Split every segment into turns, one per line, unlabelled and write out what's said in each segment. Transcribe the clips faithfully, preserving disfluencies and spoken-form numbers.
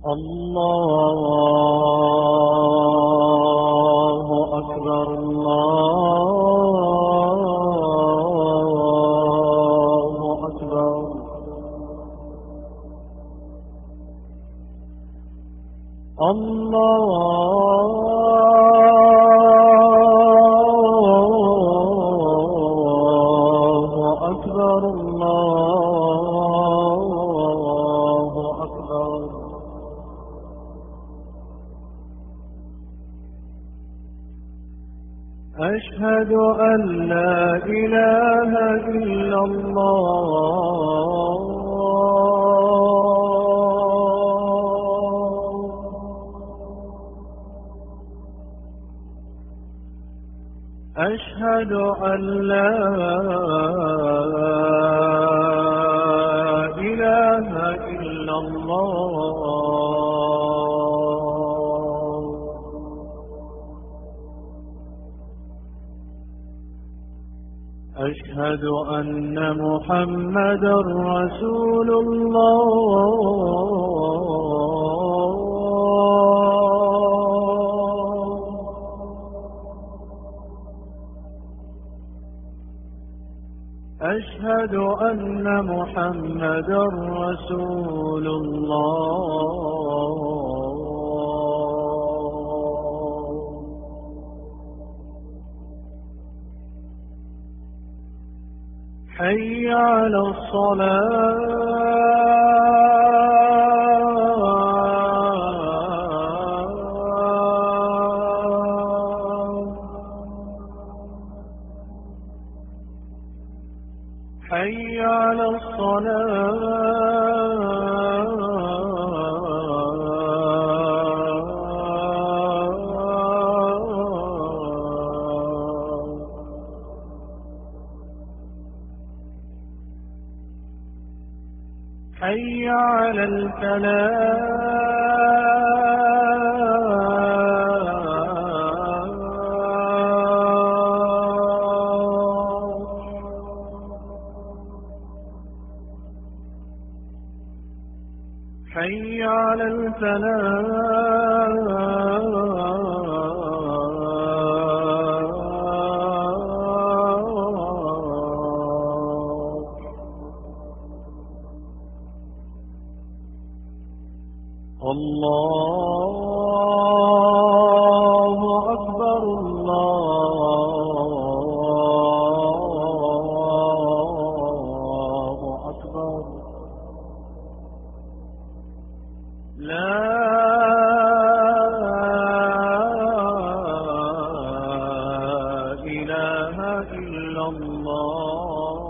الله أكبر الله أكبر. الله أكبر الله أكبر. أشهد أن لا إله إلا الله. أشهد أن لا إله إلا الله. أشهد أن محمدا رسول الله. أشهد أن محمدا رسول الله. حي على الصلاة. حي على الصلاة. حي على الفلاح. حي على الفلاح. الله أكبر الله أكبر. لا إله إلا الله.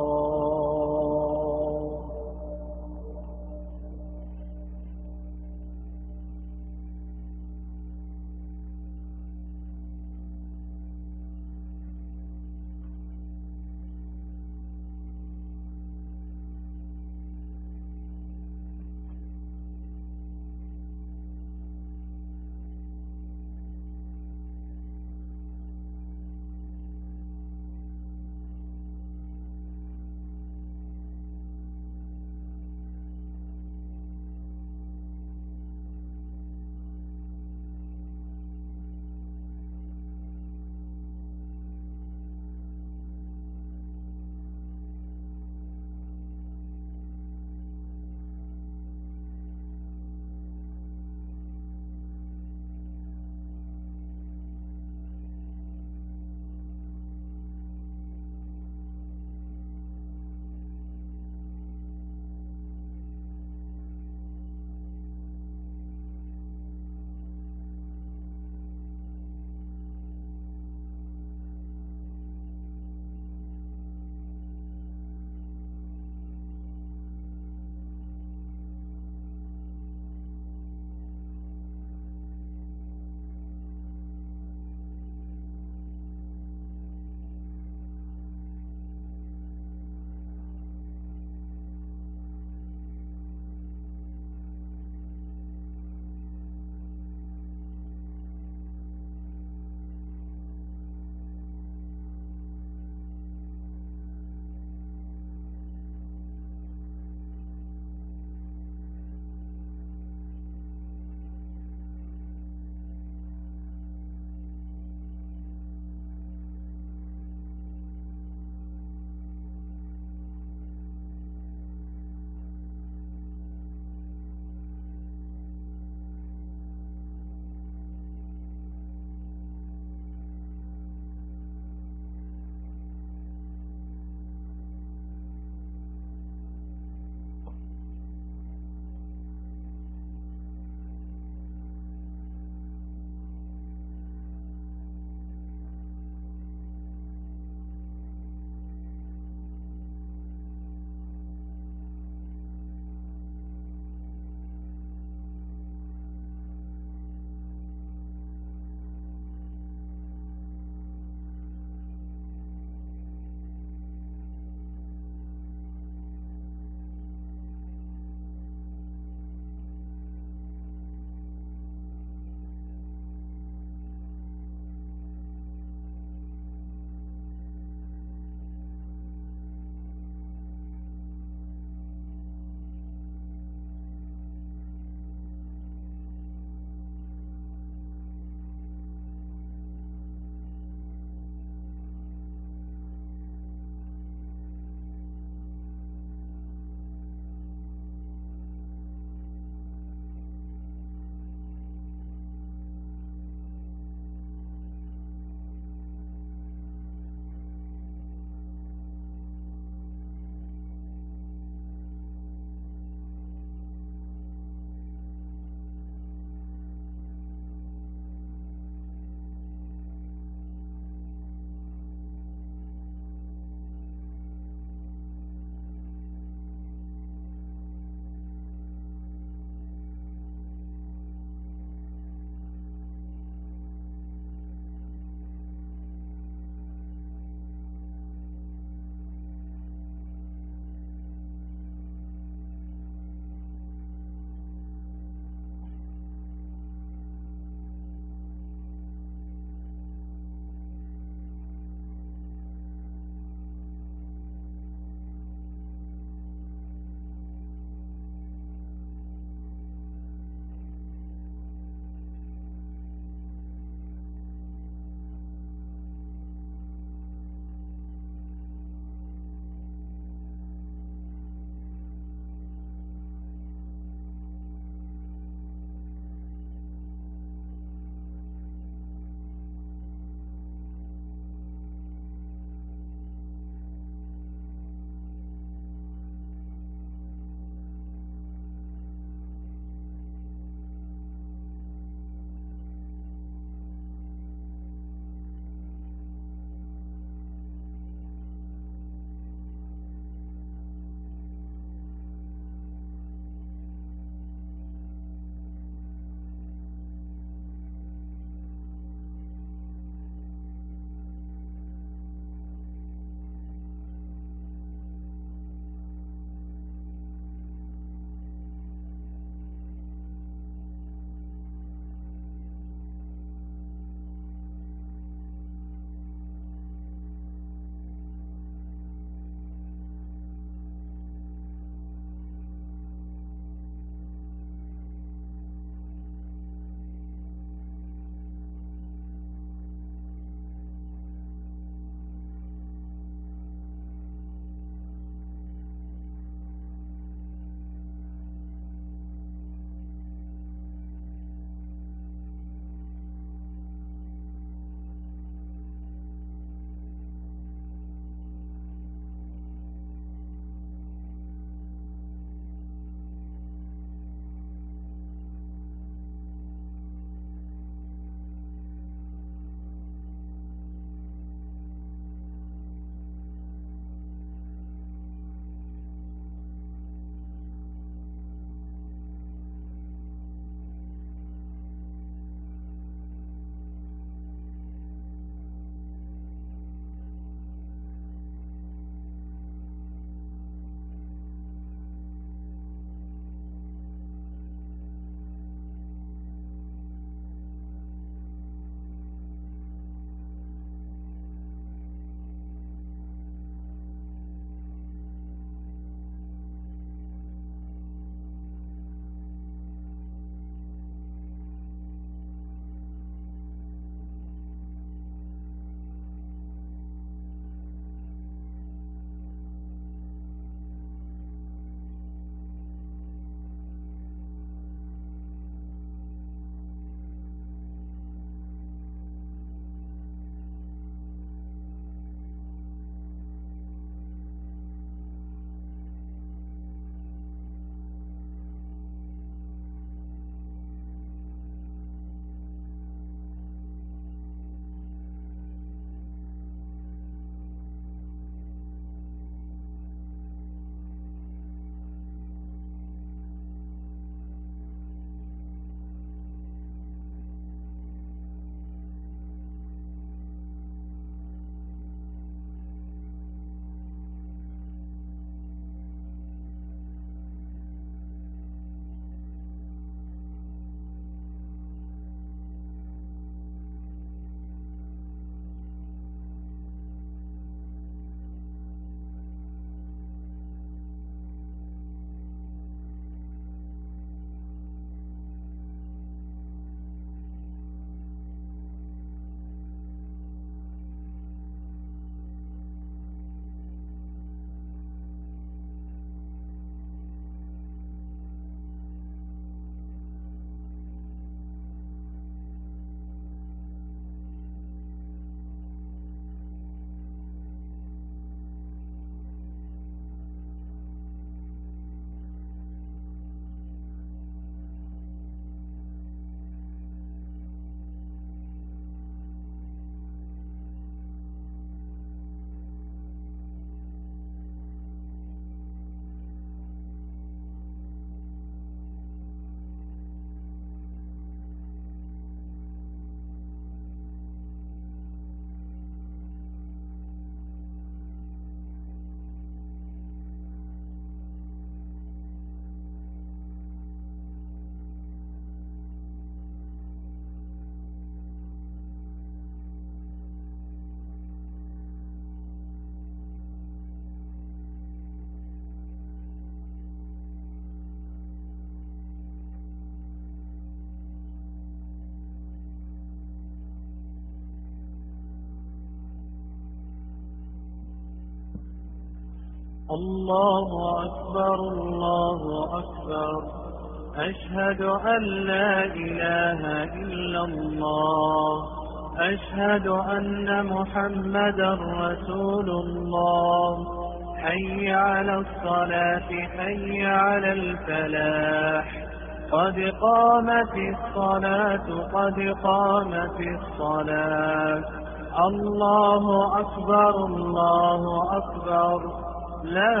الله أكبر الله أكبر أشهد أن لا إله إلا الله أشهد أن محمدا رسول الله حي على الصلاة حي على الفلاح قد قامت الصلاة قد قامت الصلاة الله أكبر الله أكبر لا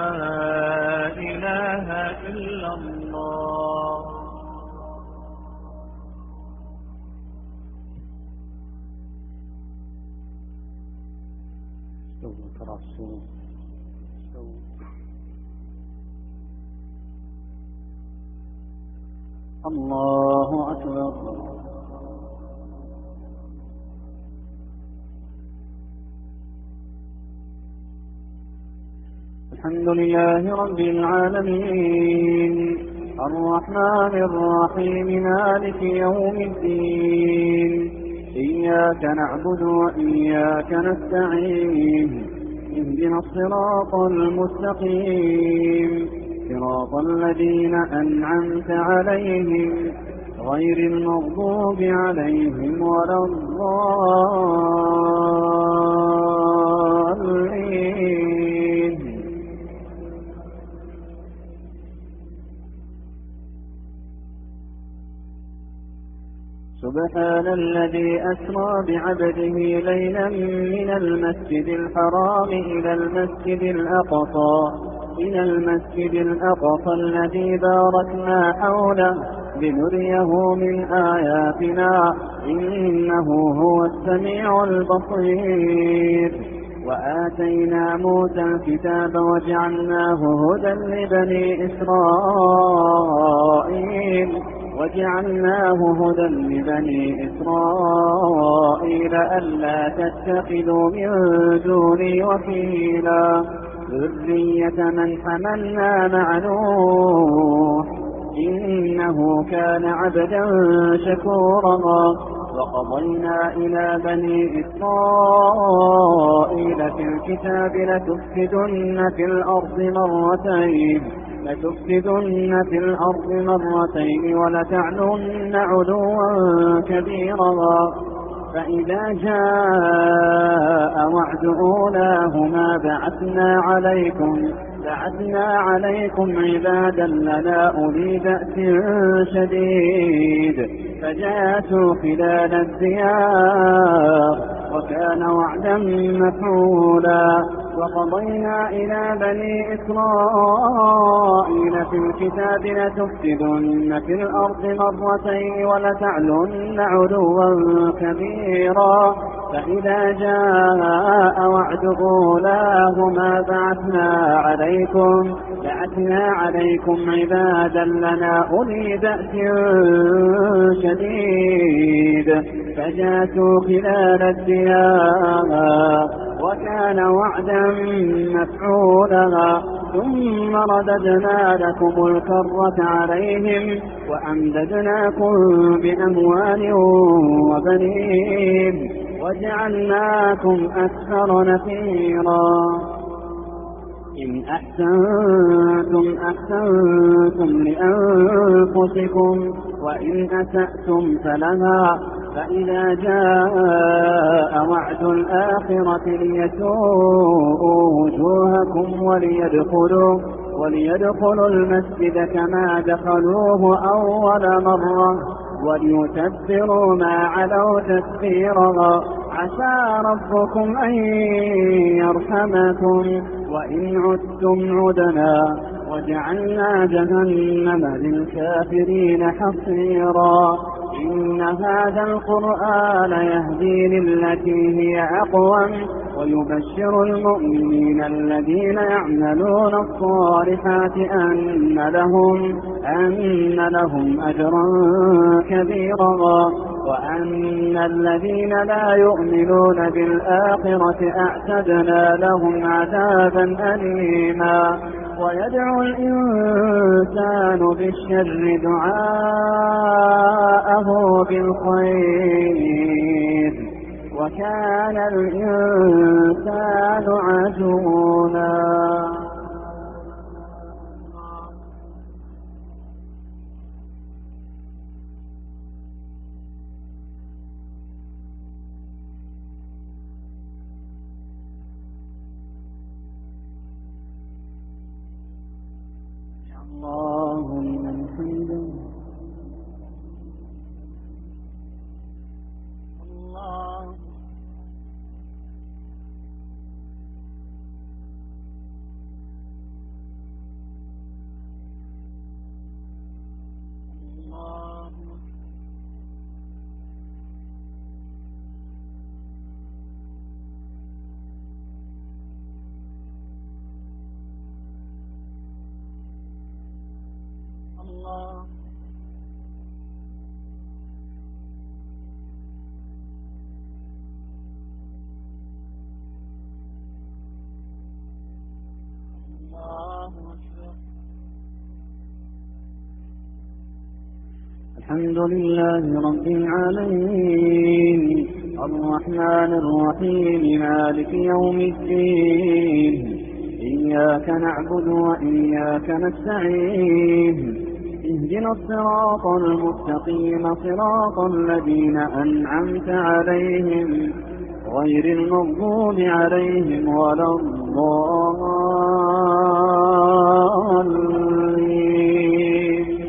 إله إلا الله. استووا تراصوا استووا. الله أكبر. الحمد لله رب العالمين الرحمن الرحيم مالك يوم الدين إياك نعبد وإياك نستعين اهدنا الصراط المستقيم صراط الذين أنعمت عليهم غير المغضوب عليهم ولا الضالين. سبحان الذي أسرى بعبده ليلا من المسجد الحرام إلى المسجد الأقصى إلى المسجد الأقصى الذي باركنا حوله لنريه من آياتنا إنه هو السميع البصير. وآتينا موسى الكتاب وجعلناه هدى لبني إسرائيل وجعلناه هدى لبني إسرائيل ألا تتخذوا من دوني وكيلا ذرية من حملنا مع نوح إنه كان عبدا شكورا. وقضينا إلى بني إسرائيل في الكتاب لتفسدن في الأرض مرتين لتفسدن في الأرض مرتين ولتعلن علوا كبيرا. فإذا جاء وعد أولاهما بعثنا عليكم بعثنا عليكم عبادا لنا أولي بأس شديد فجاسوا خلال الديار وكان وعدا مفعولا. وقضينا إلى بني إسرائيل في الكتاب لتفسدن في الأرض مرتين ولتعلن علوا كبيرا. فإذا جاء وعد أولاهما بعثنا عليكم بعثنا عليكم عبادا لنا أولي بأس شديد فجاسوا خلال الديار وكان وعدا مفعولا. ثم رددنا لكم الكرة عليهم وأمددناكم بأموال وبنين وجعلناكم أكثر نفيرا. إن أحسنتم أحسنتم لأنفسكم وإن أسأتم فلها. فإذا جاء وعد الآخرة ليسوءوا وجوهكم وليدخلوا وليدخلوا المسجد كما دخلوه أول مرة وليتبروا ما علوا تتبيرا. عسى ربكم أن يرحمكم وإن عدتم عدنا وجعلنا جهنم للكافرين حصيرا. إن هذا القرآن يهدي للتي هي أقوم ويبشر المؤمنين الذين يعملون الصالحات أن لهم أن لهم أجرا كبيرا وأن الذين لا يؤمنون بالآخرة أعتدنا لهم عذابا أليما. ويدعو الإنسان بالشر دعاءه بالخير وكان الإنسان عجولا. الحمد لله رب العالمين الرحمن الرحيم مالك يوم الدين إياك نعبد وإياك نستعين اهدنا الصراط المستقيم صراط الذين أنعمت عليهم غير المغضوب عليهم ولا الضالين.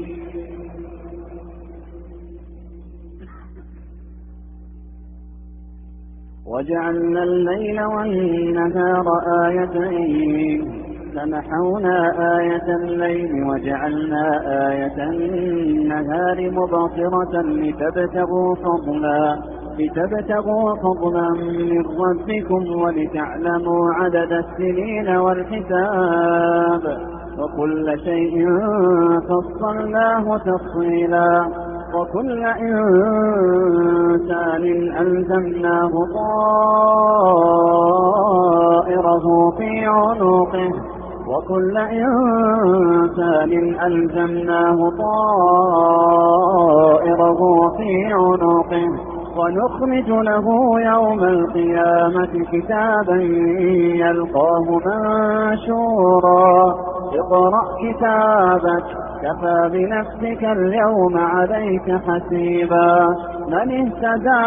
وجعلنا الليل والنهار آيتين فمحونا آية الليل وجعلنا آية النهار مبصرة لتبتغوا فضلا لتبتغوا فضلا من ربكم ولتعلموا عدد السنين والحساب وكل شيء فصلناه تفصيلا وكل إنسان ألزمناه طائره في عنقه وكل إنسان ألزمناه طائره في عنقه ونخرج له يوم القيامة كتابا يلقاه منشورا اقرأ كتابك كفى بنفسك اليوم عليك حسيبا من اهتدى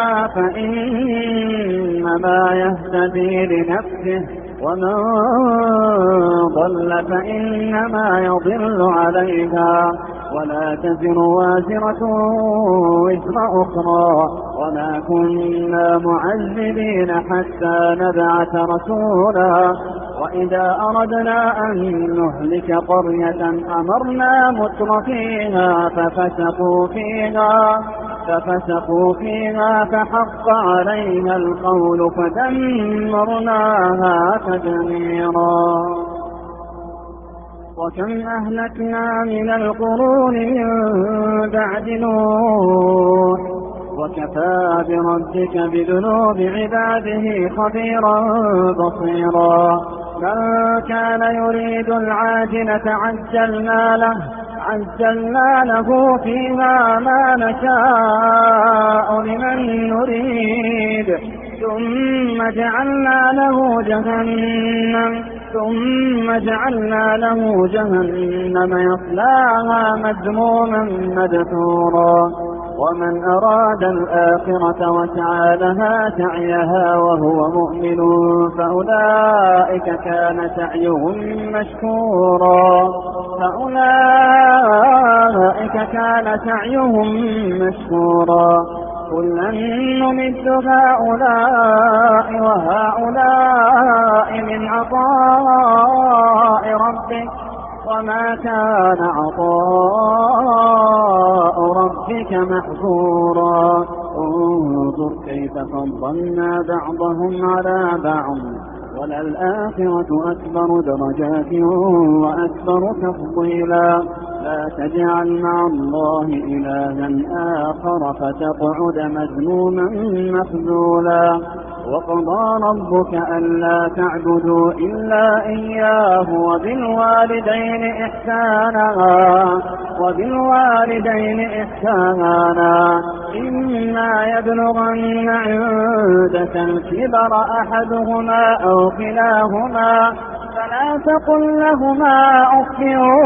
فإنما يهتدي لنفسه ومن ضل فإنما يضل عليها ولا تزر وازرة وزر أخرى وما كنا معذبين حتى نبعث رسولا وإذا أردنا أن نهلك قرية أمرنا متر فيها ففسقوا فيها ففسقوا فيها فحق عليها القول فدمرناها تدميرا وكم أهلكنا من القرون من بعد نوح وكفى بربك بذنوب عباده خبيرا بصيرا من كان يريد العاجلة عجلنا له عجلنا له فيها ما نشاء لمن نريد ثم جعلنا له جهنم ثم جعلنا له جهنم يصلاها مذموما مدحورا ومن أراد الآخرة وسعى لها سعيها وهو مؤمن فأولئك كان سعيهم مشكورا فأولئك كان سعيهم مشكورا كلا نمد هؤلاء وهؤلاء من عطاء ربك وما كان عطاء ربك محظورا انظر كيف فضلنا بعضهم على بعض وللآخرة أكبر درجات وأكبر تفضيلا لا تجعل مع الله إلها آخر فتقعد مذموما مخذولا وقضى ربك ألا تعبدوا إلا إياه وبالوالدين إحسانا وبالوالدين إحسانا إما يبلغن عندك الكبر أحدهما أو كلاهما فلا تقل لهما أف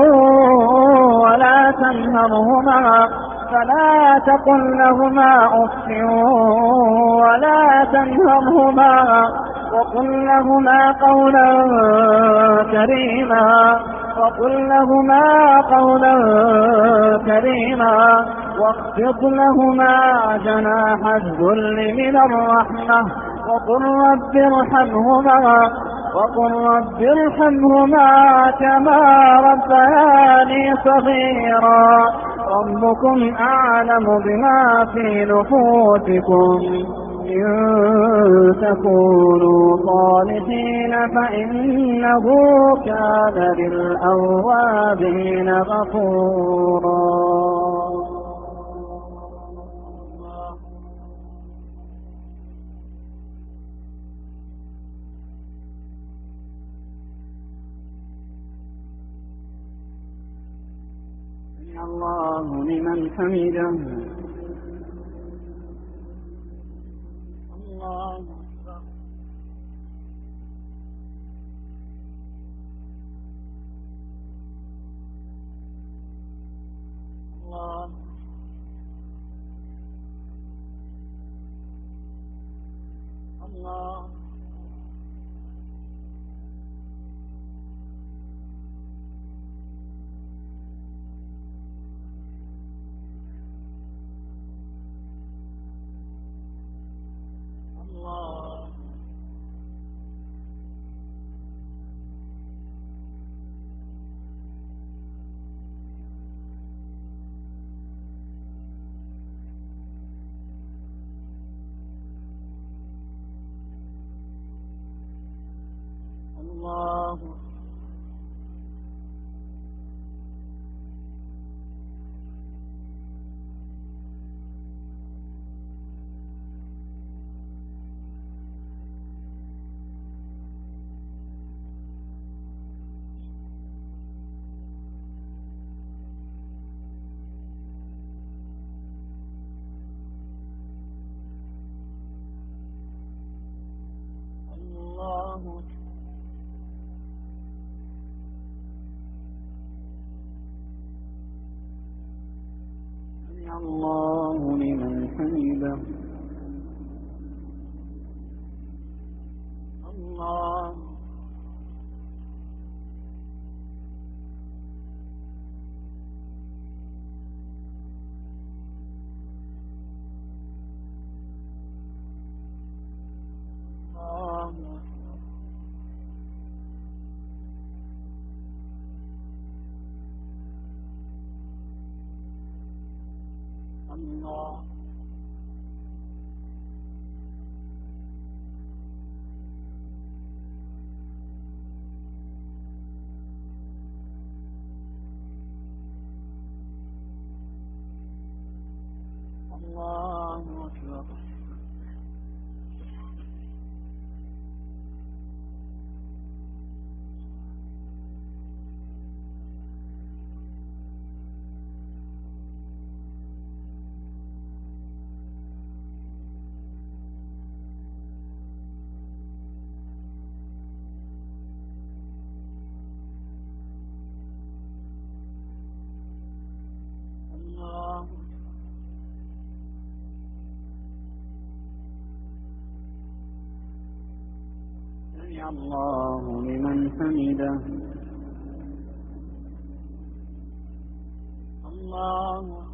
ولا تنهرهما فلا تقل لهما أف ولا تنهرهما وقل لهما قولا كريما وقل لهما قولا كريما واخفض لهما جناح الذل من الرحمة وقل رب ارحمهما وقل رب ارحمهما كما ربياني صغيرا ربكم أعلم بما في نفوسكم إن تكونوا صالحين فإنه كان للأوابين غفورا. الله لمن حمده. الله الله الله الله سمع الله لمن حمده الله الله الله الله أكبر الله سمع الله لمن حمده الله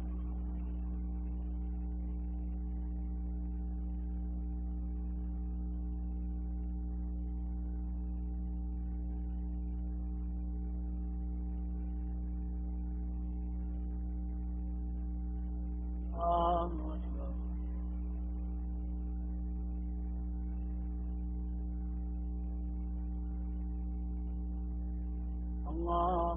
الله أكبر الله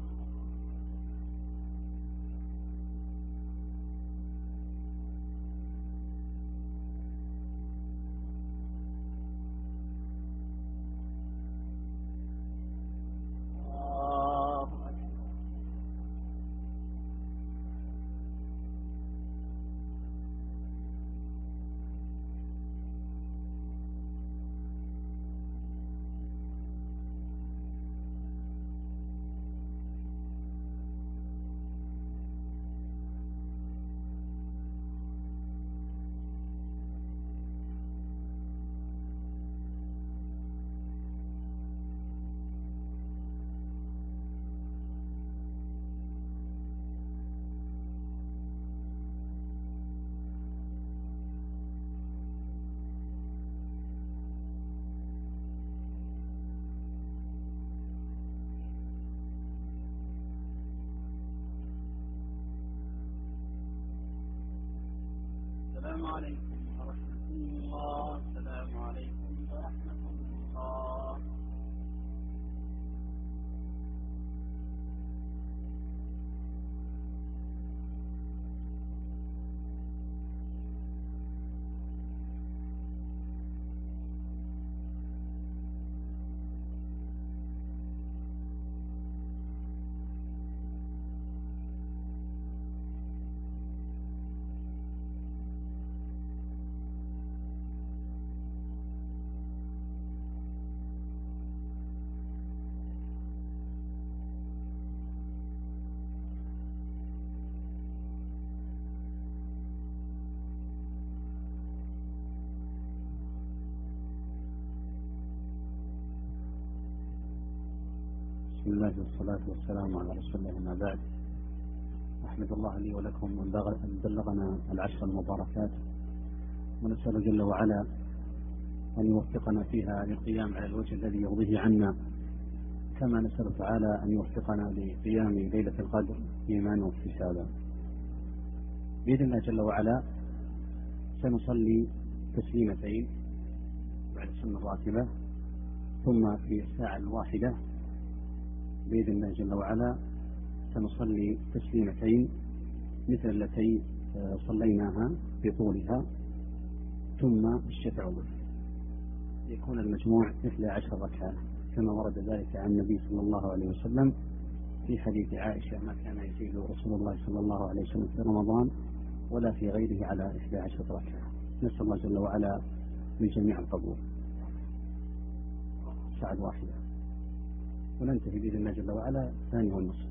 السلام عليكم ورحمة الله. السلام عليكم ورحمة الله.
بسم الله والصلاة والسلام على رسول الله. ما بعد، أحمد الله لي ولكم أن بلغنا العشر المباركات، ونسأل جل وعلا أن يوفقنا فيها للقيام على الوجه الذي يرضيه عنا، كما نسأل تعالى أن يوفقنا لقيام ليلة القدر إيمانا واحتسابا. بإذن الله جل وعلا سنصلي تسليمتين بعد السنة الراتبة، ثم في الساعة الواحدة بإذن الله جل وعلا سنصلي تسليمتين مثل التي صليناها بطولها، ثم الشفع والوتر، يكون المجموع اثني عشر ركعة كما ورد ذلك عن النبي صلى الله عليه وسلم في حديث عائشة: ما كان يزيد رسول الله صلى الله عليه وسلم في رمضان ولا في غيره على اثني عشر ركعة. نسأل الله جل وعلا من جميع القبول. الساعة الواحدة، وننتهي بإذن الله جل وعلا ثاني والنصف.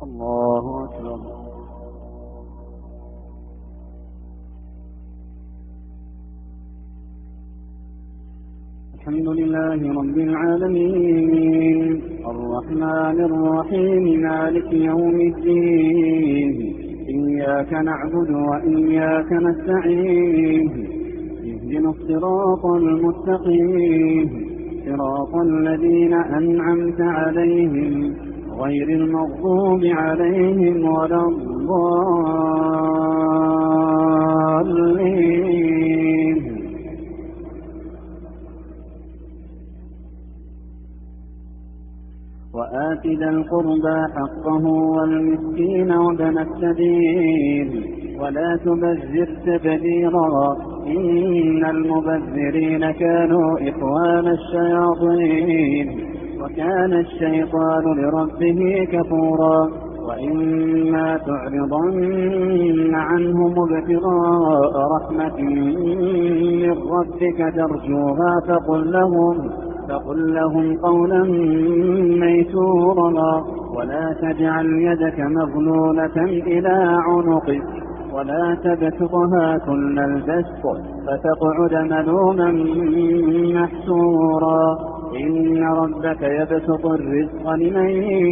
الله أكبر.
الحمد لله رب العالمين الرحمن الرحيم مالك يوم الدين إياك نعبد وإياك نستعين اهدنا الصراط المستقيم صراط الذين أنعمت عليهم غير المغضوب عليهم ولا الضالين. وآت ذا القربى حقه والمسكين وابن السبيل ولا تبذر تبذيرا إن المبذرين كانوا إخوان الشياطين وكان الشيطان لربه كفورا. وإما تعرضن عنهم ابتغاء رحمة من ربك ترجوها فقل لهم فقل لهم قولا ميسورا ولا تجعل يدك مغلولة إلى عنقك ولا تبسطها كل البسط فتقعد ملوما محسورا. إن ربك يبسط الرزق لمن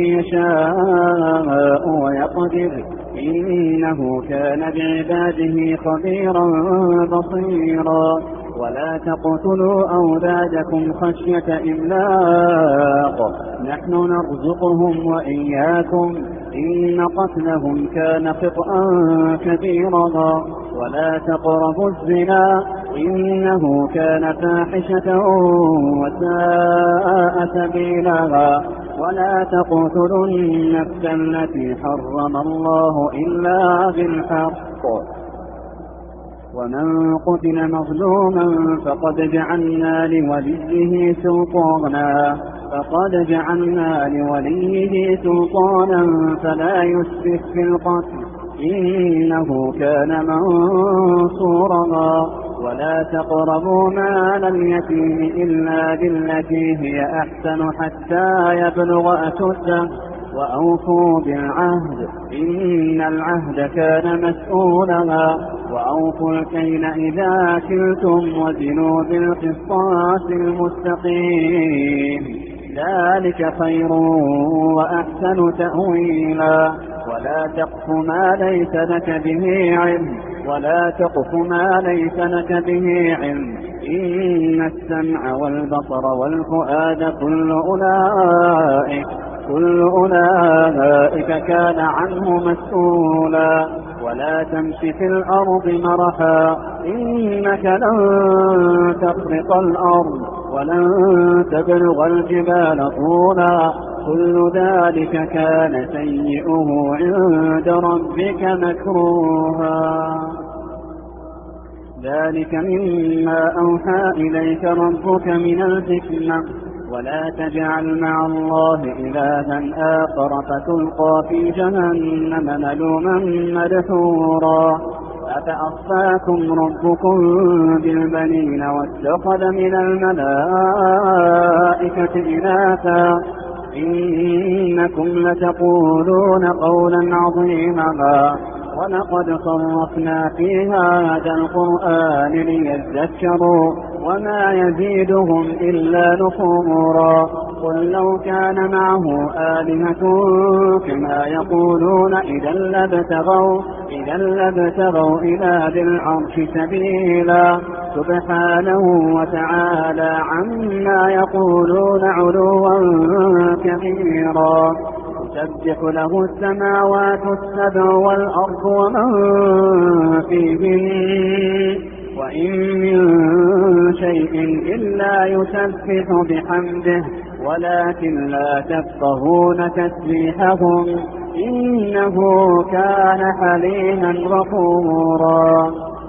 يشاء ويقدر إنه كان بعباده خبيرا بصيرا. ولا تقتلوا أولادكم خشية إملاق نحن نرزقهم وإياكم إن قتلهم كان خطأ كبيرا. ولا تقربوا الزنا إنه كان فاحشة وساء سبيلا. ولا تقتلوا النفس التي حرم الله إلا بالحق. ومن قتل مظلوما فقد جعلنا لوليه سلطانا فقد جعلنا لوليه سلطانا فلا يسرف في القتل إنه كان منصورا. ولا تقربوا مال اليتيم إلا بالتي هي أحسن حتى يبلغ أشده وأوفوا بالعهد إن العهد كان مسؤولا. وأوفوا الكيل إذا كلتم وزنوا بالقسطاس المستقيم ذلك خير وأحسن تأويلا. ولا تقف ما ليس لك به علم ولا تقف ما ليس لك به علم إن السمع والبصر والفؤاد كل أولئك كل أولئك كان عنه مسؤولا. ولا تمش في الأرض مرحا إنك لن تخرق الأرض ولن تبلغ الجبال طولا كل ذلك كان سيئه عند ربك مكروها. ذلك مما أوحى إليك ربك من الحكمة. ولا تجعل مع الله إلها آخر فتلقى في جهنم ملوما مدحورا. أفأصفاكم ربكم بالبنين واتخذ من الملائكة إناثا إنكم لتقولون قولا عظيما. ولقد صرفنا في هذا القرآن ليذكروا وما يزيدهم إلا نفورا. قل لو كان معه آلهة كما يقولون إذا لابتغوا إذا لابتغوا إلى ذي العرش سبيلا. سبحانه وتعالى عما يقولون علوا كبيرا. تسبح له السماوات السبع والأرض ومن فيهن وإن من شيء إلا يسبح بحمده ولكن لا تفقهون تسبيحهم إنه كان حليما غفورا.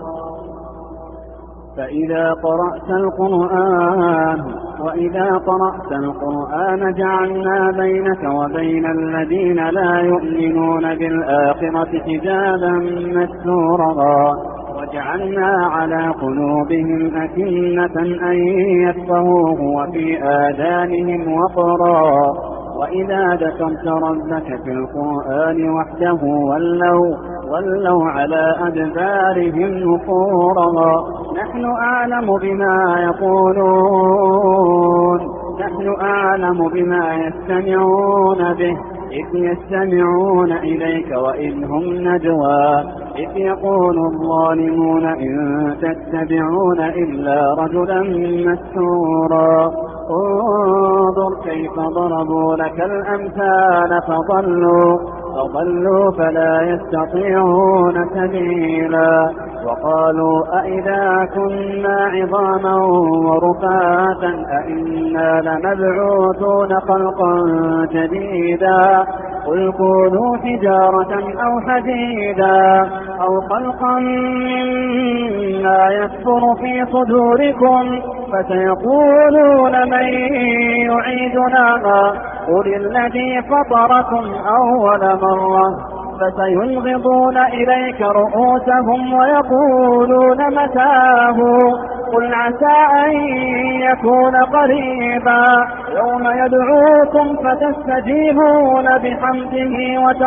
فإذا قرأت القرآن وإذا قرأت القرآن جعلنا بينك وبين الذين لا يؤمنون بالآخرة حجابا مستورا وجعلنا على قلوبهم أكنة أن يفقهوه وفي آذانهم وقرا وإذا ذكرت ربك في القرآن وحده ولوا, ولوا على أدبارهم نفورا. نحن أعلم بما يقولون نحن أعلم بما يستمعون به إذ يستمعون إليك وإذ هم نجوى إذ يقول الظالمون إن تتبعون إلا رجلا مسحورا. انظر كيف ضربوا لك الأمثال فضلوا فضلوا فلا يستطيعون سبيلا. وقالوا أئذا كنا عظاما ورفاتا أئنا لمبعوثون خلقا جديدا قل كونوا حجارة أو حديدا أو خلقا مما يكبر في صدوركم فسيقولون من يعيدنا قل الذي فطركم أول مرة فسينغضون إليك رؤوسهم ويقولون متاه قل عسى أن يكون قريبا يوم يدعوكم فتستجيبون بحمده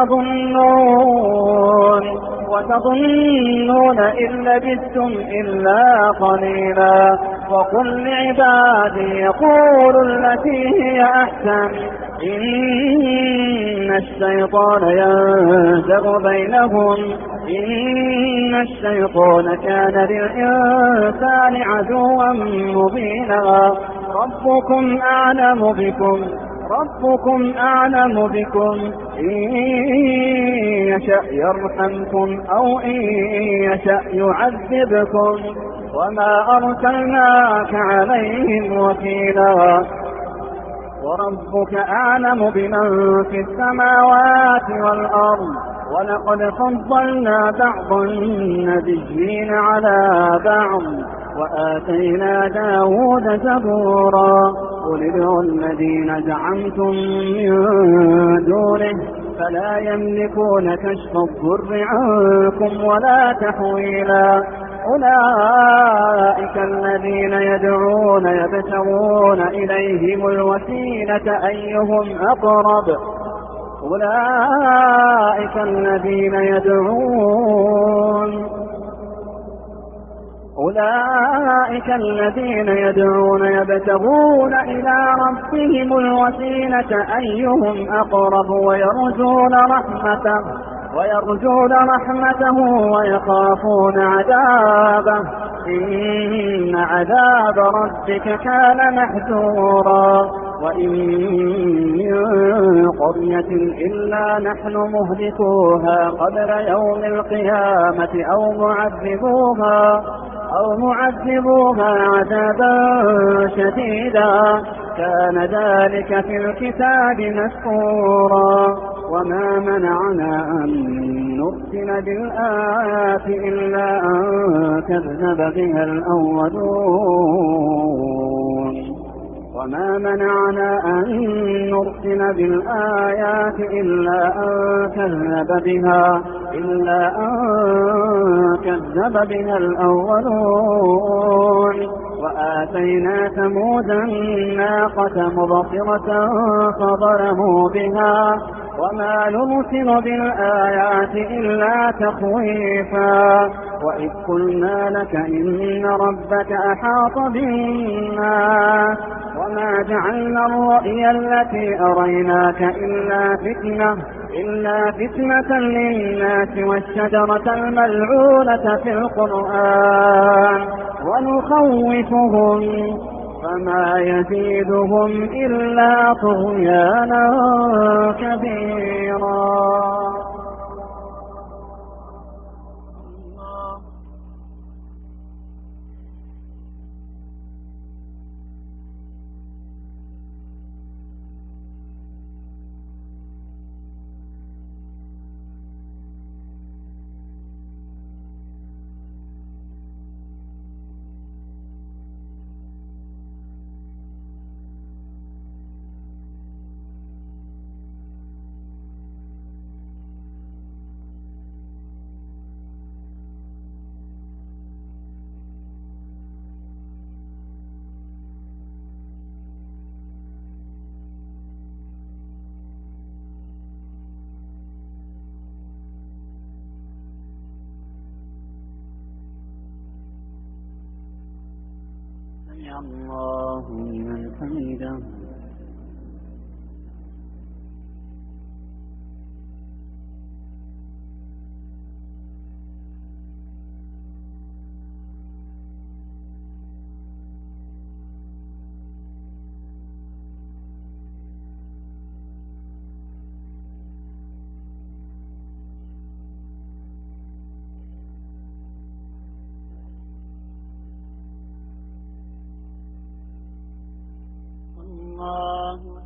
وتظنون وتظنون إن لبثتم إلا قليلا. وقل لعبادي يقولوا التي هي أحسن إن الشيطان ينزغ بينهم إن الشيطان كان للإنسان عدوا مبينا. ربكم أعلم بكم ربكم أعلم بكم إن يشأ يرحمكم أو إن يشأ يعذبكم وما أرسلناك عليهم وكيلا. وربك أعلم بمن في السماوات والأرض ولقد فضلنا بعض النبيين على بعض وآتينا داود زبورا. قل ادعوا الذين زعمتم من دونه فلا يملكون كشف الضر عنكم ولا تحويلا. أولئك الذين يدعون يبتغون إليهم الوسيلة أيهم أقرب أولئك الذين يدعون أولئك الذين يدعون يبتغون إلى ربهم الوسيلة أيهم أقرب ويرجون رحمته ويرجون رحمته ويخافون عذابه إن عذاب ربك كان محذورا. وإن من قرية إلا نحن مهلكوها قبل يوم القيامة أو معذبوها أو معذبوها عذابا شديدا كان ذلك في الكتاب مسطورا. وما منعنا أن نرسل بالآيات إلا أن كذب بها الأولون وما منعنا أن نرسل بالآيات إلا أن كذب بها إلا أن كذب بها الأولون. وآتينا ثمود الناقة مبصرة فظلموا بها وما نرسل بالآيات إلا تخويفا. وإذ قلنا لك إن ربك أحاط بالناس وما جعلنا الرؤيا التي أريناك إلا فتنة إلا فتنة للناس والشجرة الملعونة في القرآن ونخوفهم فما يزيدهم إلا طغيانا كبيرا.
سمع الله لمن حمده. الله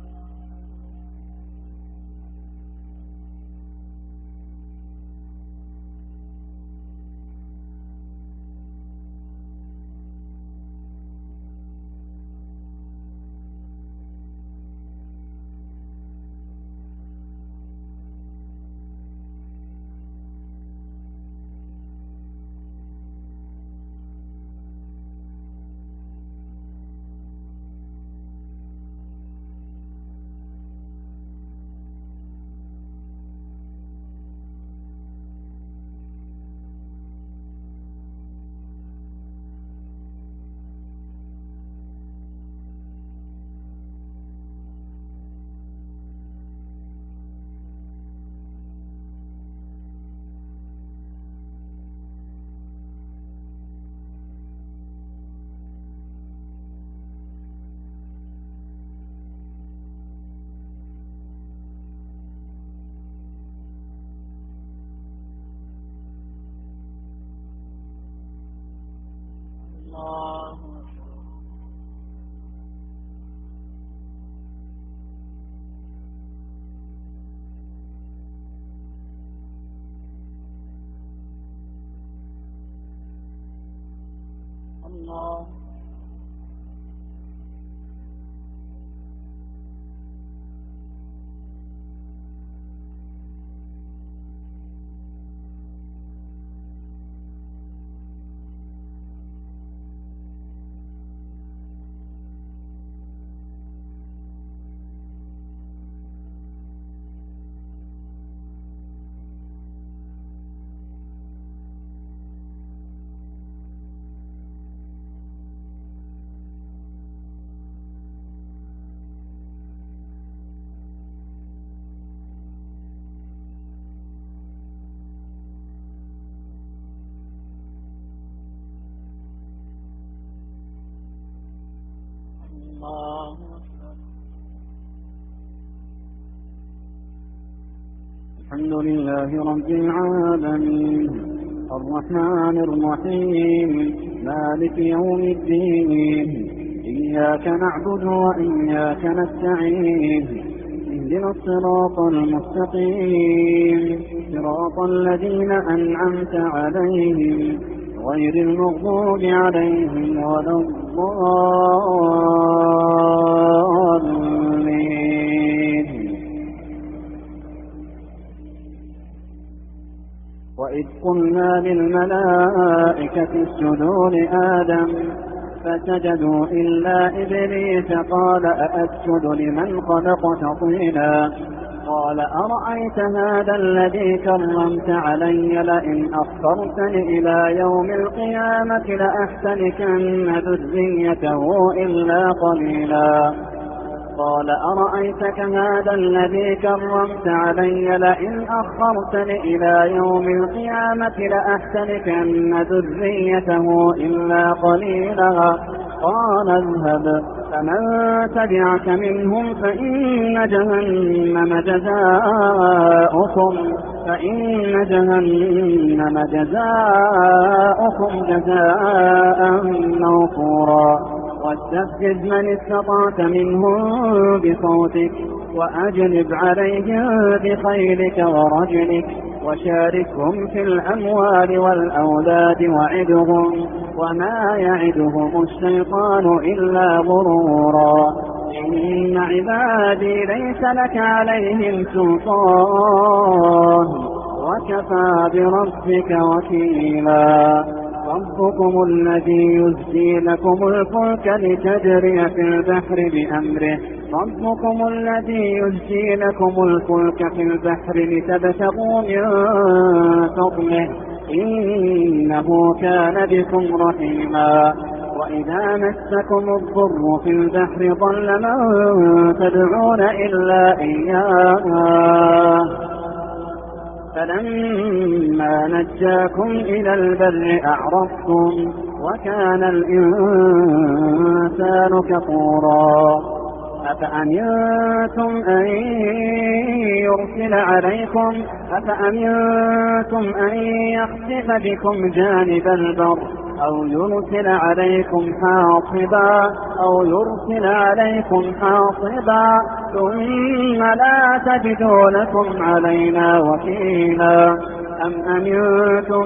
الله الله الله
الحمد لله رب العالمين الرحمن الرحيم مالك يوم الدين إياك نعبد وإياك نستعين اهدنا الصراط المستقيم صراط الذين أنعمت عليهم غير المغضوب عليهم ولا الضالين. وإذ قلنا للملائكة اسجدوا لآدم فسجدوا إلا إبليس قال أأسجد لمن خلقت طينا قال أرأيت هذا الذي كرمت علي لئن أخرتني إلى يوم القيامة لأحتنكن ذريته إلا قليلا قال أرأيتك هذا الذي كرمت علي لئن أخرتني إلى يوم القيامة لأحتنكن ذريته إلا قليلا قال اذهب فمن تبعك منهم فإن جهنم جزاؤكم فإن جهنم جزاؤكم جزاء موفورا واستفزز من استطعت منهم بصوتك وأجلب عليهم بخيلك ورجلك وشاركهم في الأموال والأولاد وعدهم وما يعدهم الشيطان إلا غرورا إن عبادي ليس لك عليهم سلطان وكفى بربك وكيلا ربكم الذي يزجي لكم الفلك لتجري في البحر بأمره ربكم الذي يزجي لكم الفلك في البحر لتبتغوا من فضله إنه كان بكم رحيما
وإذا مسكم الضر في البحر ضل من تدعون إلا إياه فلما نجاكم إلى البر أعرضتم وكان الإنسان كفورا أفأمنتم أن يرسل عليكم أفأمنتم أن يخسف بكم جانب البر أو يرسل عليكم حاصبا أو يرسل عليكم حاصبا ثم لا تجدوا لكم علينا وكيلا أم أمنتم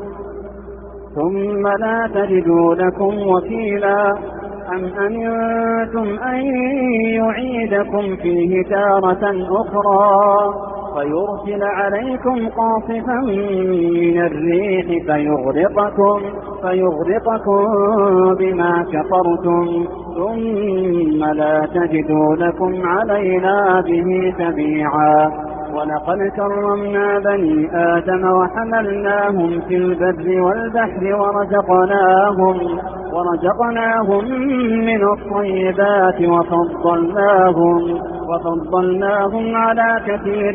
ثم لا تجدوا لكم وكيلا أم أمنتم أن يعيدكم فيه تارة أخرى فيرسل عليكم قاصفا من الريح فيغرقكم, فيغرقكم بما كفرتم ثم لا تجدوا لكم علينا به تبيعا ولقد كرمنا بني آدم وحملناهم في البر والبحر ورزقناهم, ورزقناهم من الطيبات وفضلناهم, وفضلناهم على كثير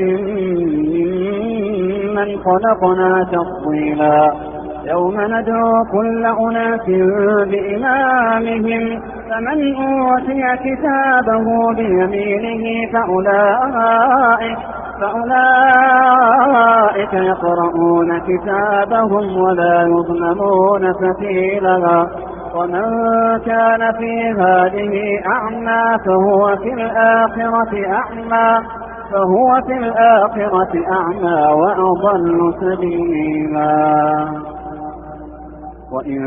ممن خلقنا تفضيلا يوم ندعو كل أناس بإمامهم فمن أوتي كتابه بيمينه فأولئك, فأولئك يقرؤون كتابهم ولا يظلمون فتيلا ومن كان في هذه أعمى فهو في الآخرة أعمى فهو في الآخرة أعمى وأضل سبيلا وإن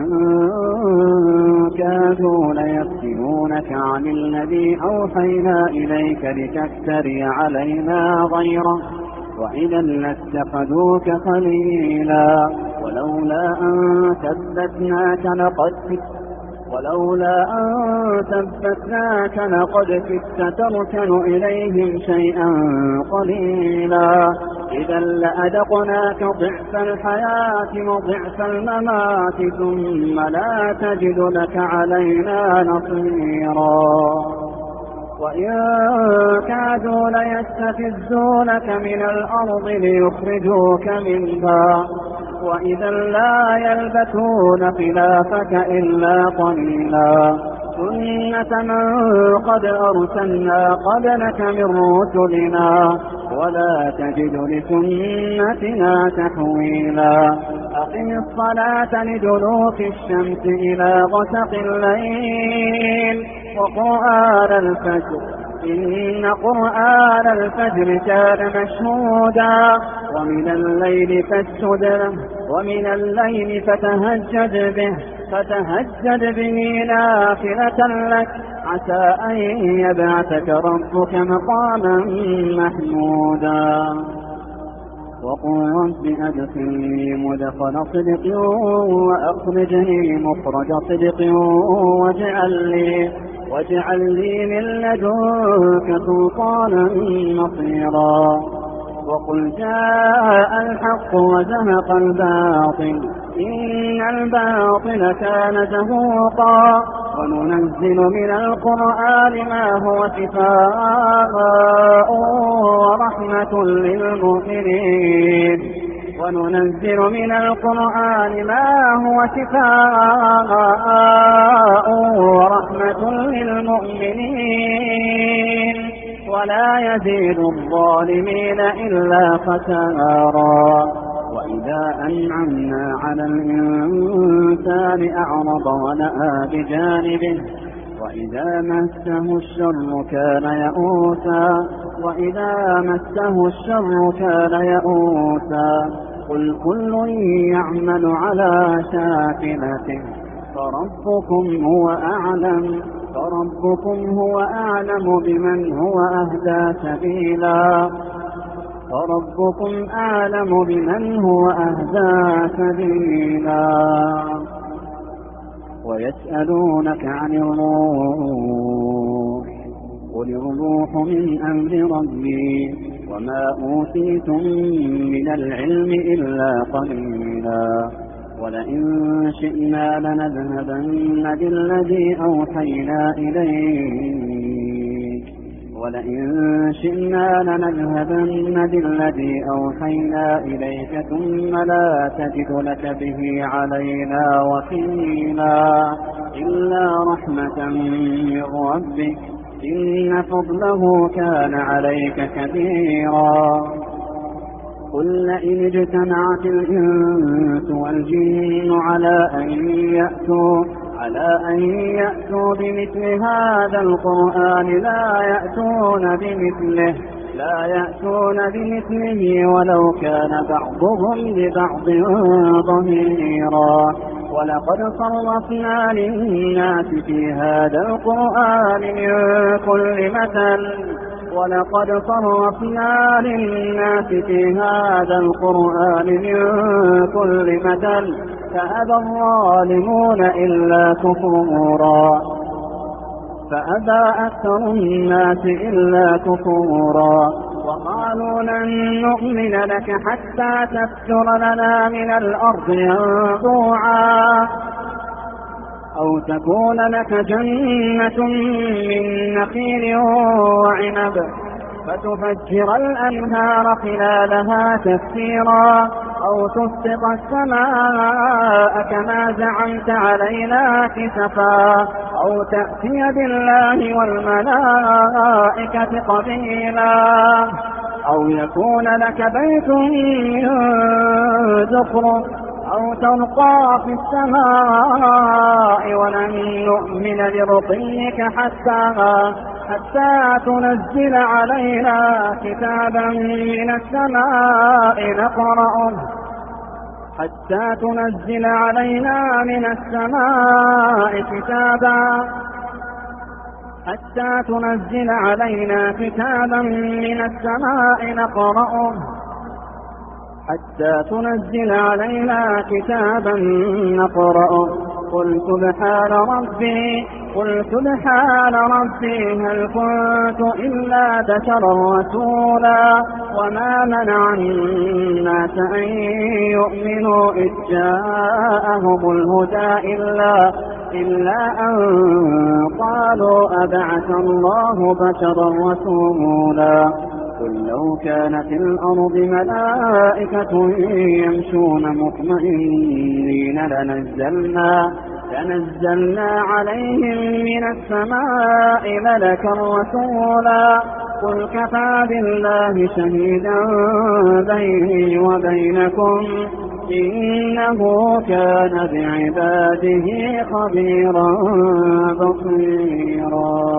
كادوا ليفتنونك عن الذي أوحينا إليك لتفتري علينا غيره وإذا لاتخذوك خليلا ولولا أن ثبتناك لقد ولولا أن ثبتناك لقد كدت تركن إليهم شيئا قليلا إذا لأذقناك ضعف الحياة وضعف الممات ثم لا تجد لك علينا نصيرا وإن كادوا ليستفزونك من الأرض ليخرجوك منها وإذا لا يلبثون خلافك إلا قليلا سنة من قد أرسلنا قبلك من رسلنا ولا تجد لسنتنا تحويلا أقم الصلاة لدلوك الشمس إلى غسق الليل وقرآن الفجر إن قرآن الفجر كان مشهودا ومن الليل فاسجد له ومن الليل فتهجد به فتهجد به نافلة لك عسى أن يبعثك ربك مقاما محمودا وقل رب أدخلني مدخل صدق وأخرجني مخرج صدق واجعل لي واجعل لي من لدنك سلطانا نصيرا وقل جاء الحق وزهق الباطل إن الباطل كان زهوقا وننزل من القرآن ما هو شفاء ورحمة للمؤمنين وننزل من القرآن ما هو شفاء ورحمة للمؤمنين ولا يزيد الظالمين إلا خسارا وإذا أنعمنا على الإنسان أعرض ونأى بجانبه وإذا مسه الشر كان يئوسا وإذا مسه الشر كان يئوسا قل كل يعمل على شاكلته فربكم هو أعلم فربكم هو أعلم بمن هو أهدى سبيلا فربكم أعلم بمن هو أهدى سبيلا ويسألونك عن الروح قل الروح من أمر ربي وما أوتيتم من العلم إلا قليلا ولئن شئنا لنذهبن بالذي أوحينا إليك ولئن شئنا لنذهبن بالذي أوحينا إليك ثم لا تجد لك به علينا وكيلا إلا رحمة من ربك إن فضله كان عليك كبيرا. قل لئن اجتمعت الإنس والجن على أن يأتوا على أن يأتوا بمثل هذا القرآن لا يأتون بمثله لا يأتون بمثله ولو كان بعضهم لبعض ظهيرا. ولقد صرفنا للناس في هذا القرآن من كل مثل ولقد صرفنا للناس في هذا القرآن من كل مثل فأبى الظالمون إلا كفورا فأبى أكثر الناس إلا كفورا. وقالوا لن نؤمن لك حتى تفجر لنا من الأرض ينبوعا أو تكون لك جنة من نخيل وعنب فتفجر الأنهار خلالها تفجيرا أو تسقط السماء كما زعمت علينا كسفا أو تأتي بالله والملائكة قبيلا أو يكون لك بيت من زخرف أو ترقى في السماء ولن نؤمن لرقيك حتى حتى تنزل علينا كتابا من السماء نقرأه حتى تنزل علينا من السماء كتابا حتى تنزل علينا كتابا من السماء نقرأه حتى تنزل علينا كتابا نقرأه قل سبحان ربي قل سبحان ربي هل كنت إلا بشرا رسولا وما منع الناس أن يؤمنوا إذ جاءهم الهدى إلا إلا أن قالوا أبعث الله بشرا رسولا. قل لو كانت الأرض ملائكة يمشون مطمئنين لنزلنا لنزلنا عليهم من السماء ملكا رسولا. قل كفى بالله شهيدا بيني وبينكم إنه كان بعباده خبيرا بصيرا.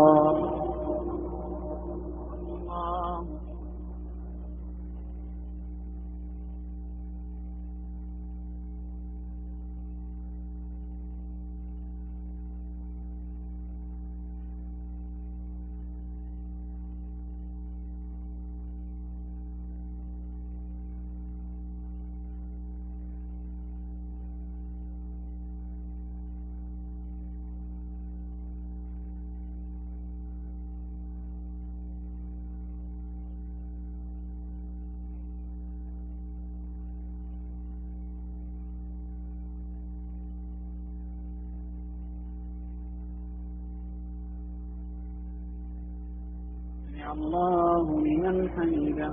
الله لمن حمده.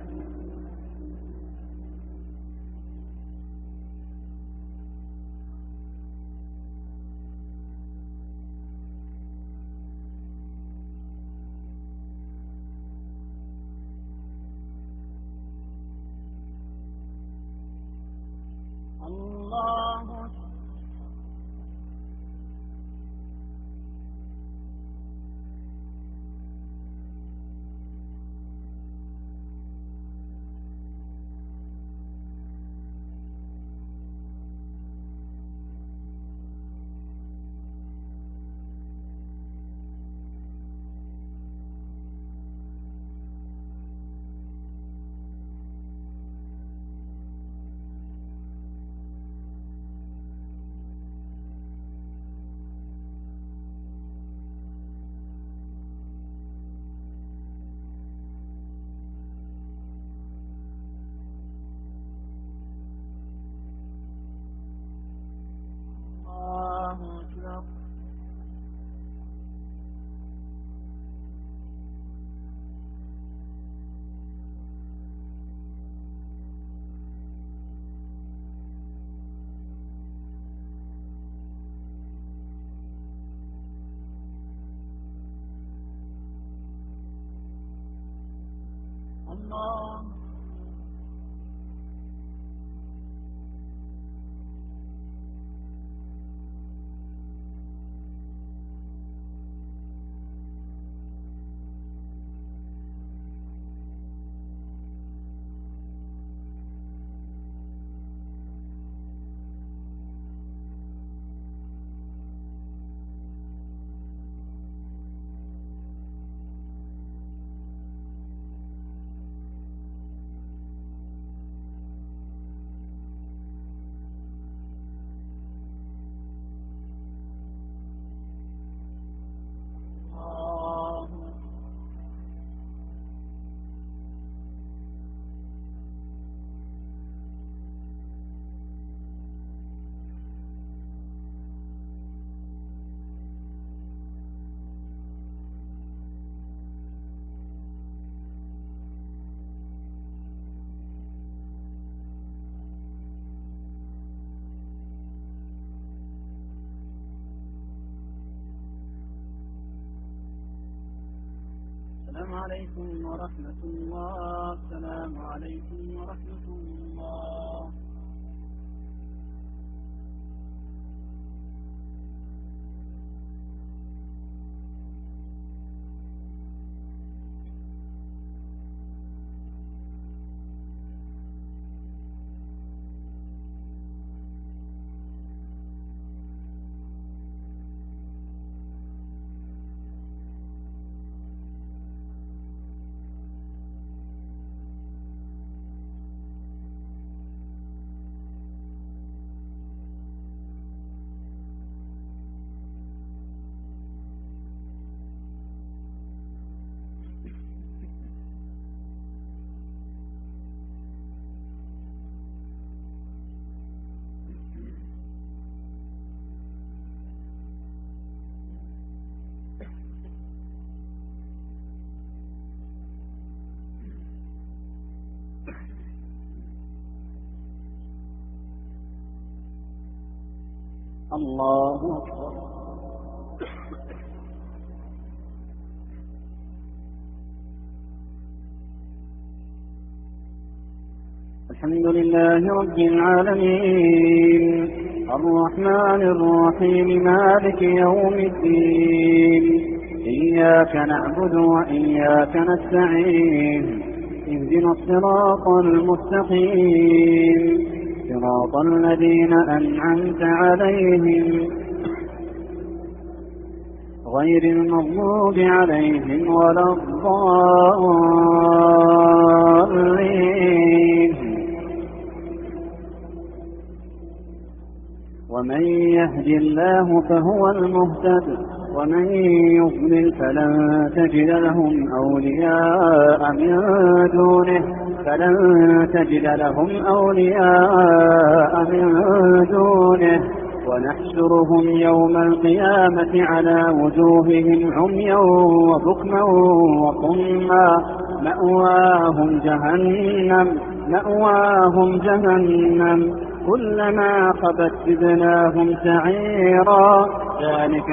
الله
السلام عليكم ورحمة الله. السلام عليكم ورحمة الله. الله أكبر.
الحمد لله رب العالمين الرحمن الرحيم مالك يوم الدين إياك نعبد وإياك نستعين اهدنا الصراط المستقيم صراط الذين أنعمت عليهم غير المغضوب عليهم ولا الضالين. ومن يهد الله فهو المهتد ومن يضلل فلن تجد لهم أولياء من دونه فلن تجد لهم أولياء من دونه ونحشرهم يوم القيامة على وجوههم عميا وبكما وصما مأواهم جهنم مأواهم جهنم كلما خبت زدناهم سعيرا ذلك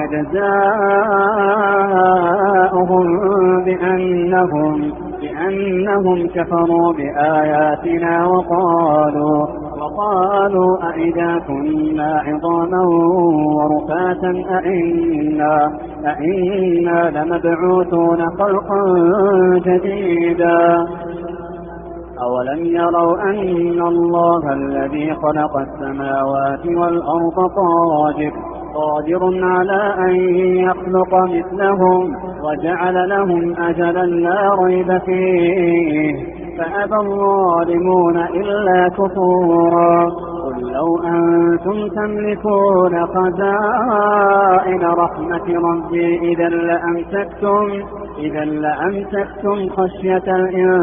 جزاؤهم بأنهم بأنهم كفروا بآياتنا وقالوا وقالوا أئذا كنا عظاما ورفاتا أئنا أئنا لمبعوثون خلقا جديدا أولم يروا أن الله الذي خلق السماوات والأرض قادر قادر على أن يخلق مثلهم وجعل لهم أجلا لا ريب فيه فأبى الظالمون إلا كفورا قل لو أنتم تملكون خزائن رحمة ربي إذا لأمسكتم إذا لأمسكتم خشية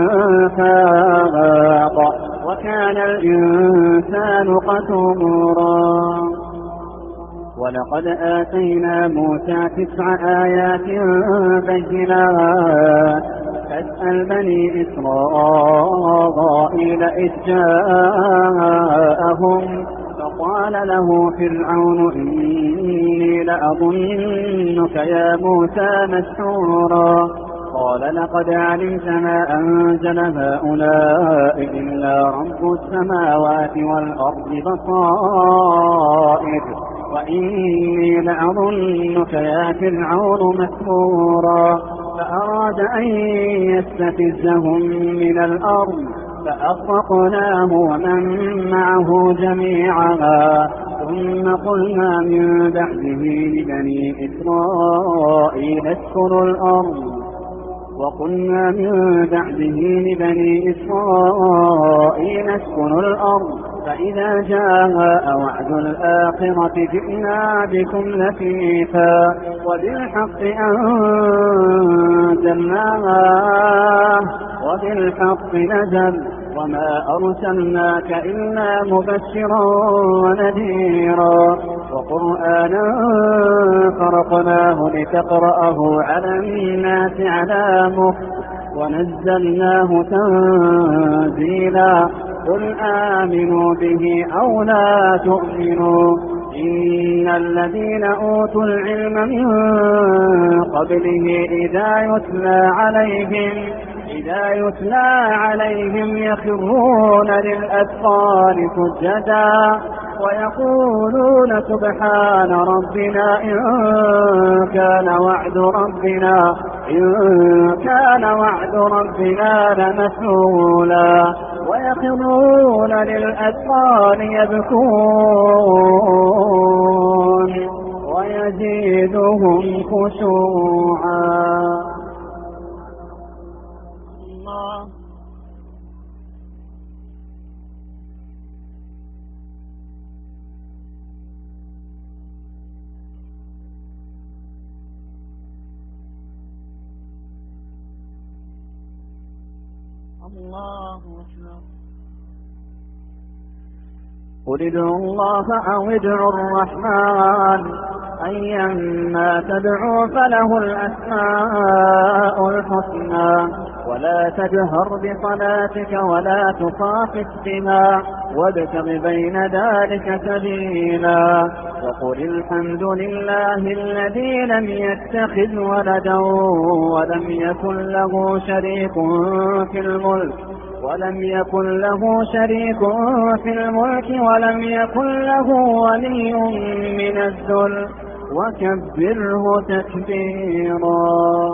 الإنفاق وكان الإنسان قتورا ولقد آتينا موسى تسع آيات بينات فاسأل بني إسرائيل إذ جاءهم فقال له فرعون إني لأظنك يا موسى مسحورا قال لقد علمت ما أنزل هؤلاء إلا رب السماوات والأرض بصائر وإني لأظنك يا فرعون مسحورا فأراد أن يستفزهم من الأرض فأغرقناه ومن معه جميعا ثم قلنا من بعده لبني إسرائيل اسكنوا الأرض وقلنا من بعده لبني إسرائيل اسكنوا الأرض فإذا جاء وعد الآخرة جئنا بكم لفيفا وبالحق أنزلناه وبالحق نزل وما أرسلناك إلا مبشرا ونذيرا وقرآنا فرقناه لتقرأه على الناس على مكث ونزلناه تنزيلا قل آمنوا به أو لا تؤمنوا إن الذين أوتوا العلم من قبله إذا يتلى عليهم إذا يتلى عليهم يخرون للأذقان سجدا ويقولون سبحان ربنا إن كان وعد ربنا إن كان وعد ربنا لمفعولا ويخرون للأذقان يبكون ويزيدهم خشوعا. الله الله أكبر. قل ادعوا الله أو ادعوا الرحمن أيما تدعوا فله الأسماء الحسنى ولا تجهر بصلاتك ولا تخافت بها وابتغ بين ذلك سبيلا وقل الحمد لله الذي لم يتخذ ولدا ولم يكن له شريك في الملك ولم يكن له شريك في الملك ولم يكن له ولي من الذل وكبره تكبيرا.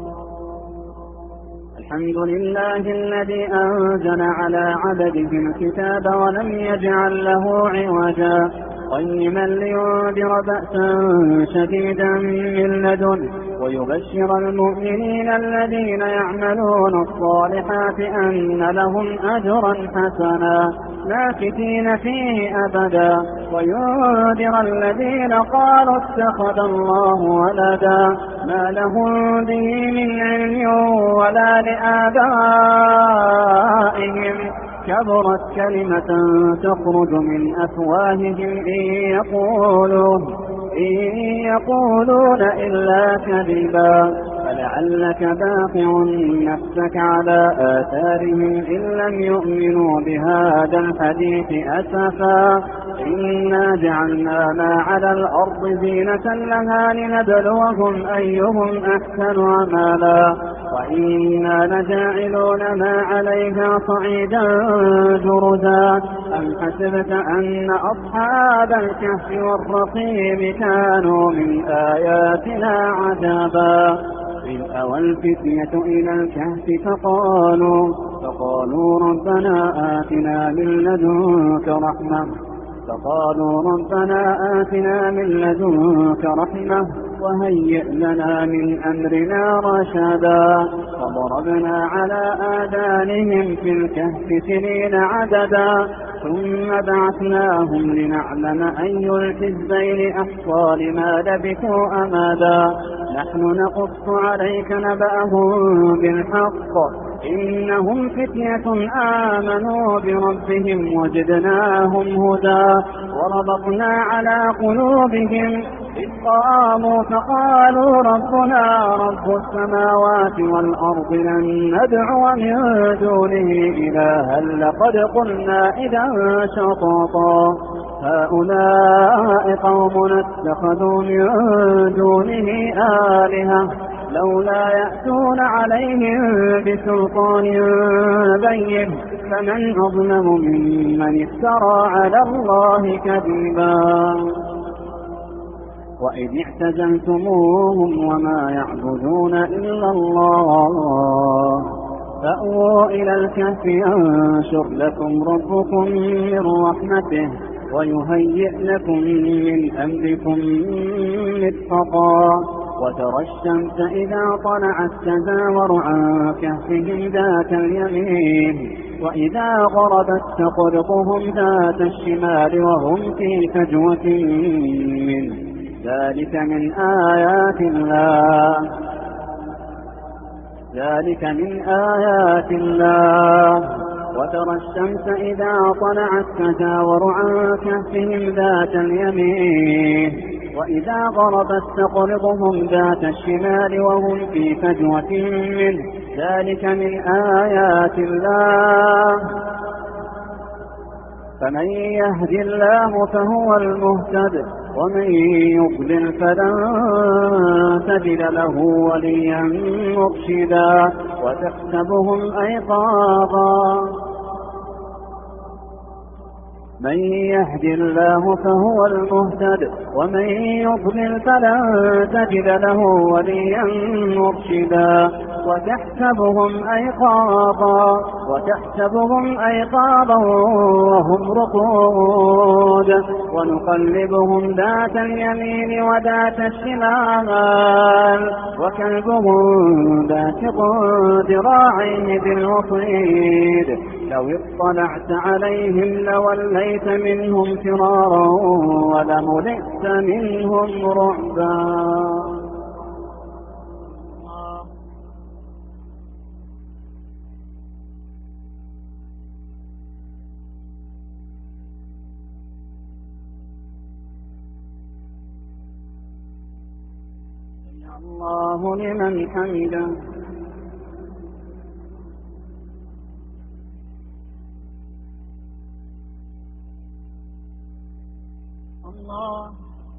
الحمد لله الذي أنزل على عبده الكتاب ولم يجعل له عوجا قيما لينذر بأسا شديدا من لدنه ويبشر المؤمنين الذين يعملون الصالحات أن لهم أجرا حسنا ماكثين فيه أبدا وينذر الذين قالوا اتخذ الله ولدا ما لهم به من علم ولا لآبائهم كبرت كلمة تخرج من أفواههم إن يقولون, إن يقولون إلا كذبا فلعلك باقع نفسك على آثارهم إن لم يؤمنوا بهذا الحديث أسفا إنا جعلنا ما على الأرض زينة لها لنبلوهم أيهم أحسن عملا وإنا لجاعلون ما عليها صعيدا جرزا أم حسبت أن أصحاب الكهف والرقيم كانوا من آياتنا عجبا إذ أوى الفتية إلى الكهف فقالوا, فقالوا ربنا آتنا من لدنك رحمة فقالوا ربنا آتنا من لدنك رحمة وهيئ لنا من أمرنا رشدا فضربنا على آذانهم في الكهف سنين عددا ثم بعثناهم لنعلم أي الحزبين أحصى لما لبثوا أمدا نحن نقص عليك نبأهم بالحق إنهم فتية آمنوا بربهم وجدناهم هدى وربطنا على قلوبهم إذ قاموا فقالوا ربنا رب السماوات والأرض لن ندعو من دونه إلها لقد قلنا إذا شططا هؤلاء قومنا اتخذوا من دونه آلهة لولا يأتون عليهم بسلطان بين فمن أظلم ممن افترى على الله كذبا. وإذ اعتزلتموهم وما يعبدون إلا الله فأووا إلى الكهف ينشر لكم ربكم من رحمته ويهيئ لكم من أمركم مرفقا. وترى الشمس إذا طلعت تزاور عن كهفهم ذات اليمين وإذا غربت تقرضهم ذات الشمال وهم في فجوة منه ذلك من آيات الله ذلك من آيات الله. وترى الشمس إذا طلعت تزاور عن كهفهم ذات اليمين وإذا غربت تقرضهم ذات الشمال وهم في فجوة منه ذلك من آيات الله. فمن يهد الله فهو المهتد ومن يضلل فلن تجد له وليا مرشدا. وتحسبهم أيقاظا من يهد الله فهو المهتد ومن يضلل فلن تجد له وليا مرشدا. وتحسبهم أيقاظا وتحسبهم أيقاظا وهم رقود ونقلبهم ذات اليمين وذات الشمال وكلبهم باسط ذراعيه بالوصيد لو اطلعت عليهم لوليت منهم فرارا ولملئت منهم رعبا. الله لمن حمده. الله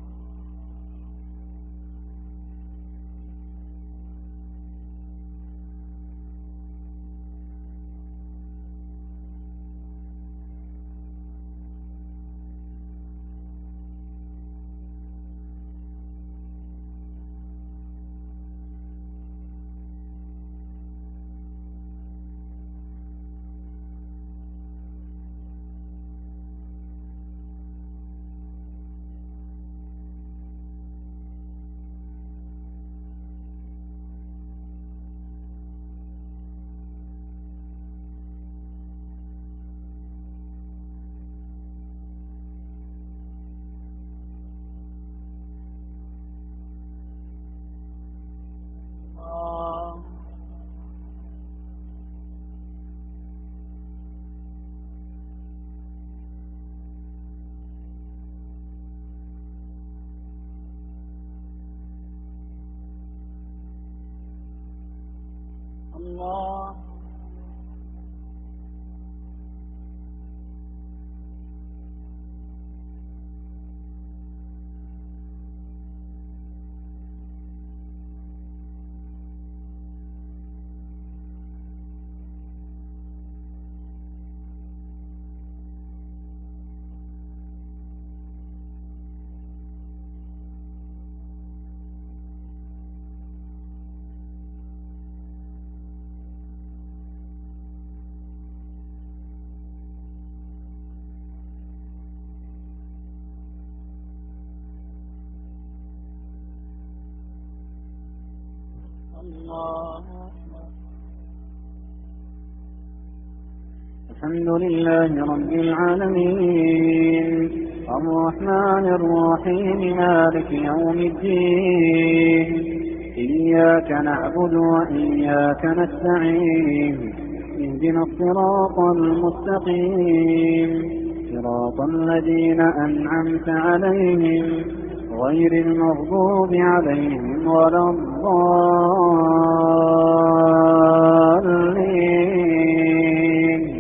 الله الله. الحمد لله رب العالمين الرحمن الرحيم مالك يوم الدين إياك نعبد وإياك نستعين اهدنا الصراط المستقيم صراط الذين أنعمت عليهم غير المغضوب عليهم ولا الضالين.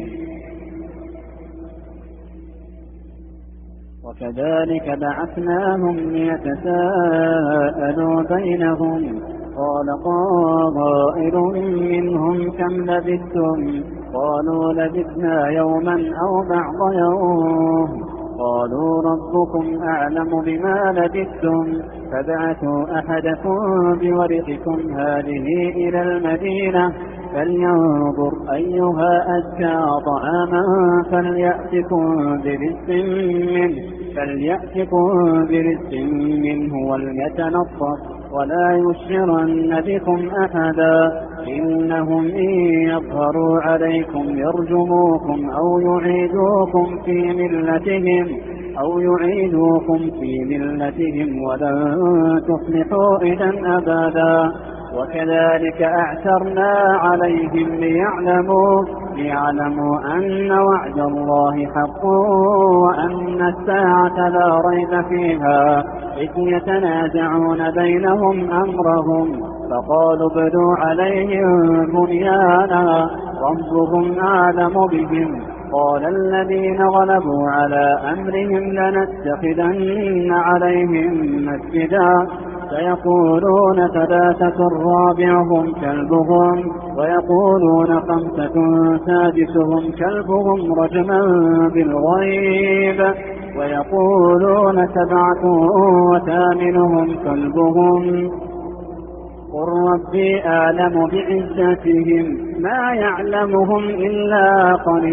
وكذلك بعثناهم ليتساءلوا بينهم قال قائل منهم كم لبثتم قالوا لبثنا يوما أو بعض يوم قالوا ربكم أعلم بما لبثتم فابعثوا أحدكم بورقكم هذه إلى المدينة فلينظر أيها أزكى طعاما فليأتكم برزق منه فليأتكم برزق منه وليتلطف ولا يشعرن بكم أحدا إنهم إن يظهروا عليكم يرجموكم أو يعيدوكم في ملتهم أو يعيدوكم في ملتهم ولن تفلحوا إذا أبدا وكذلك أعثرنا عليهم ليعلموا ليعلموا أن وعد الله حق وأن الساعة لا ريب فيها إذ يتنازعون بينهم أمرهم فقالوا ابنوا عليهم بنيانا ربهم أعلم بهم قال الذين غلبوا على أمرهم لنتخذن عليهم مسجدا سيقولون ثلاثة رابعهم كلبهم ويقولون خمسة سادسهم كلبهم رجما بالغيب ويقولون سبعة وثامنهم كلبهم قل ربي أعلم بعزتهم ما يعلمهم إلا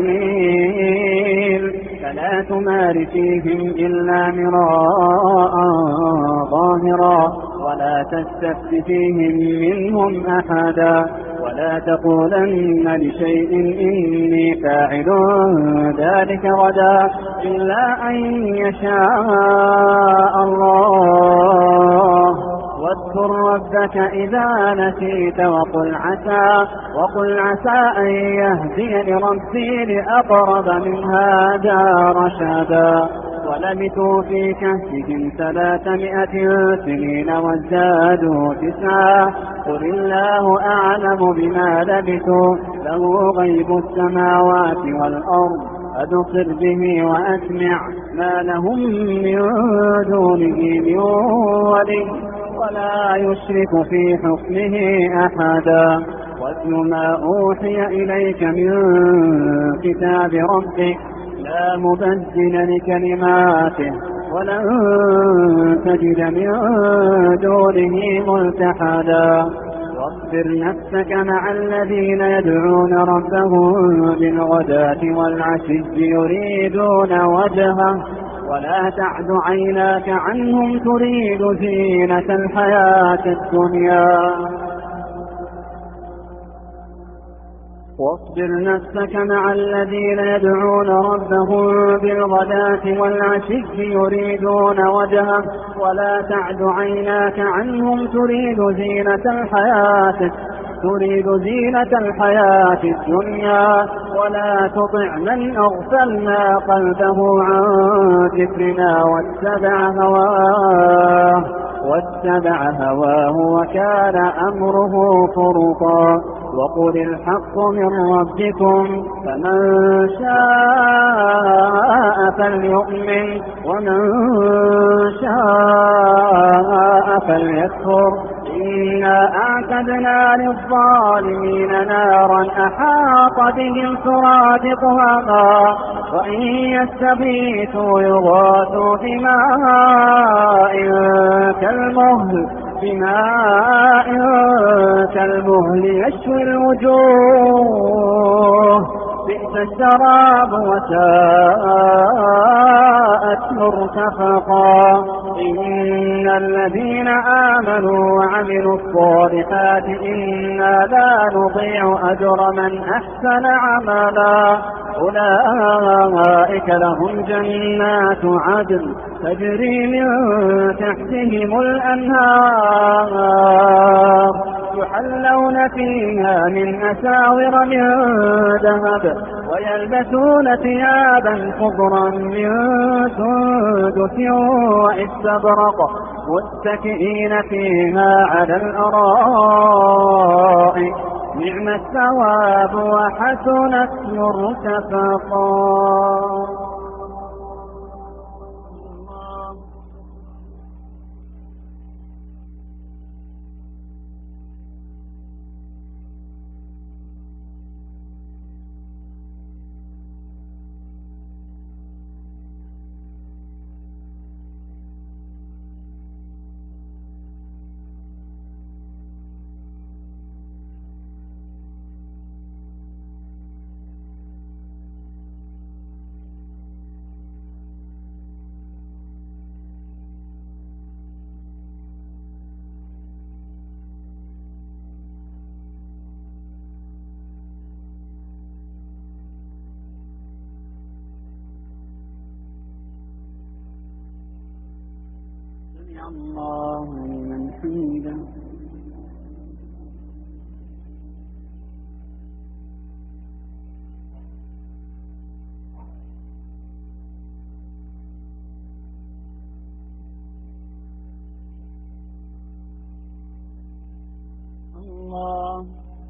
قليل فلا تمار فيهم إلا مراء ظاهرا ولا تستفت فيهم منهم أحدا ولا تقولن لشيء إني فاعل ذلك غدا إلا أن يشاء الله واذكر ربك إذا نسيت وقل عسى وقل عسى أن يهدي لربي لأقرب من هذا رشدا ولبثوا في كهفهم ثلاثمائة سنين وازدادوا تسعا قل الله أعلم بما لبثوا له غيب السماوات والأرض أبصر به وأسمع ما لهم من دونه من ولي ولا يشرك في حكمه أحدا واتل ما أوحي إليك من كتاب ربك لا مبدل لكلماته ولن تجد من دونه ملتحدا واصبر نفسك مع الذين يدعون ربهم بالغداة والعشي يريدون وجهه ولا تعد عيناك عنهم تريد زينة الحياة الدنيا واصبر نفسك مع الذين يدعون ربهم بالغداة والعشي يريدون وجهه ولا تعد عيناك عنهم تريد زينة الحياة تريد زينة الحياة الدنيا ولا تطع من أغفلنا قلبه عن ذكرنا واتبع هواه واتبع هواه وكان أمره فرطا وقل الحق من ربكم فمن شاء فليؤمن ومن شاء فليكفر إنا أعتدنا للظالمين نارا أحاط بهم سرادقها وإن يستغيثوا يغاثوا بماء كالمهل بماء كالمهل يشوي الوجوه بئس الشراب وساءت مرتفقا إن الذين آمنوا وعملوا الصالحات إنا لا نضيع أجر من أحسن عملا أولئك لهم جنات عدن تجري من تحتهم الأنهار يحلون فيها من أساور من ذهب ويلبسون ثيابا خضرا من سندس واستبرق متكئين فيها على الأرائك نعم الثواب وحسنت مرتفقا. سمع الله لمن حمده. الله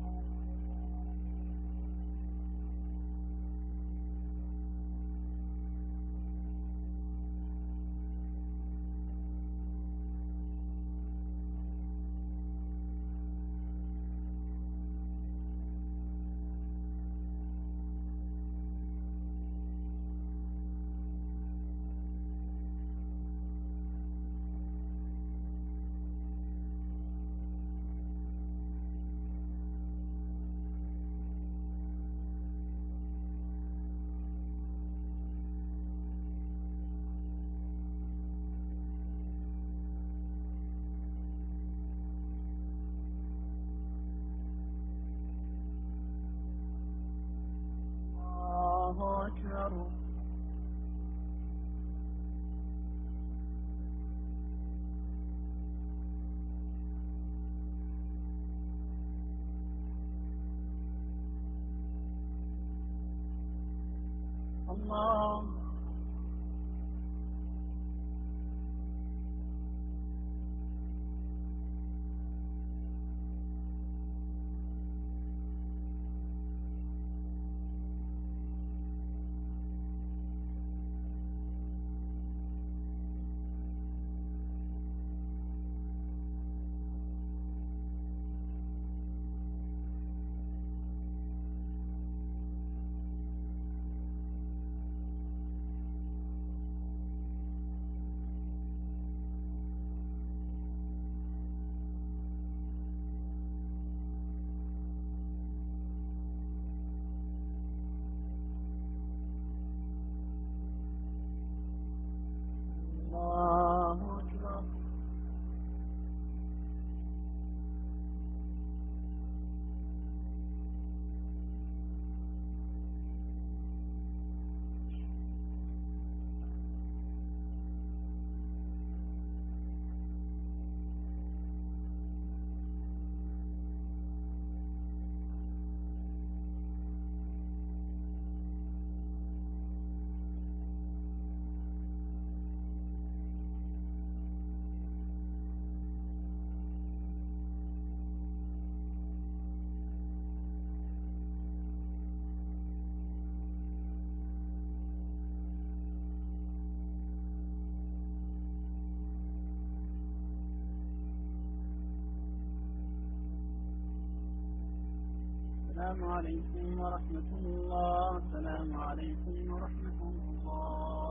أكبر. الله الله أكبر. السلام عليكم ورحمة الله. السلام عليكم ورحمة الله.